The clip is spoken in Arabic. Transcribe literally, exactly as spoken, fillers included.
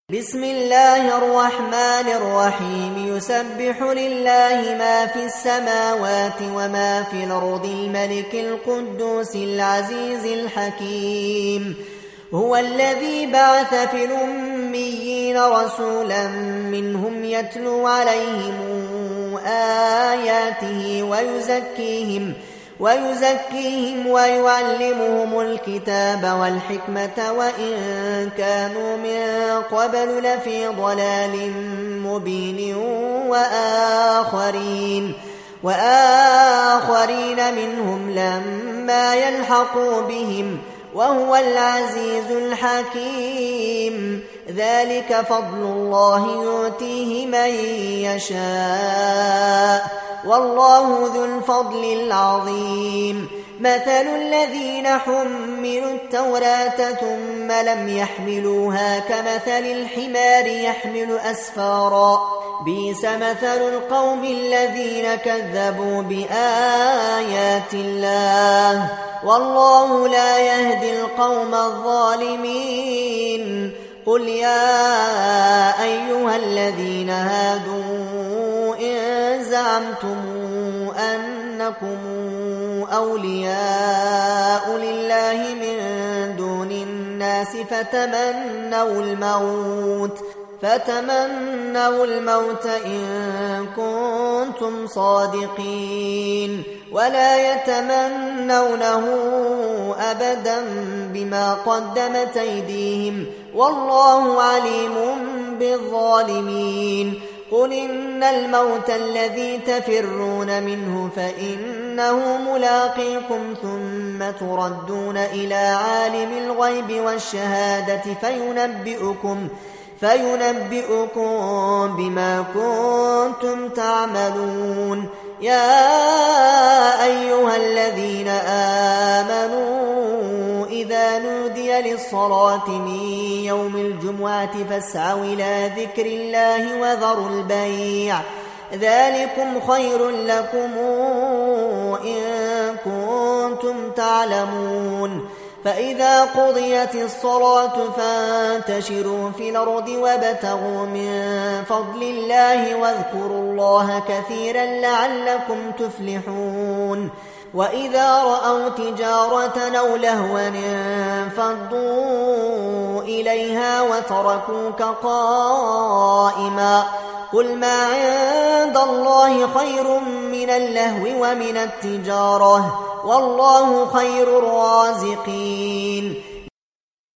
بسم الله الرحمن الرحيم يسبح لله ما في السماوات وما في الأرض الملك القدوس العزيز الحكيم هو الذي بعث في الأميين رسولا منهم يتلو عليهم آياته ويزكيهم ويزكيهم ويعلمهم الكتاب والحكمة وإن كانوا من قبل لفي ضلال مبين وآخرين وآخرين منهم لما يلحقوا بهم وهو العزيز الحكيم ذلك فضل الله يؤتيه من يشاء والله ذو الفضل العظيم مثل الذين حملوا التوراة ثم لم يحملوها كمثل الحمار يحمل أسفارا بئس مثل القوم الذين كذبوا بآيات الله والله لا يهدي القوم الظالمين قل يا أيها الذين هادوا إن زعمتم أنكم أولياء لله من دون الناس فتمنوا الموت فتمنوا الموت إن كنتم صادقين ولا يتمنونه أبدا بما قدمت أيديهم والله عليم بالظالمين قل إن الموت الذي تفرون منه فإنه ملاقيكم ثم تردون إلى عالم الغيب والشهادة فينبئكم فينبئكم بما كنتم تعملون يا أيها الذين آمنوا إذا نودي للصلاة من يوم الجمعة فاسعوا إلى ذكر الله وذروا البيع ذلكم خير لكم إن كنتم تعلمون فإذا قضيت الصلاة فانتشروا في الأرض وابتغوا من فضل الله واذكروا الله كثيرا لعلكم تفلحون وإذا رأوا تجارة أو لهوا انفضوا إليها وتركوك قائما قل ما عند الله خير من اللهو ومن التجارة والله خير الرازقين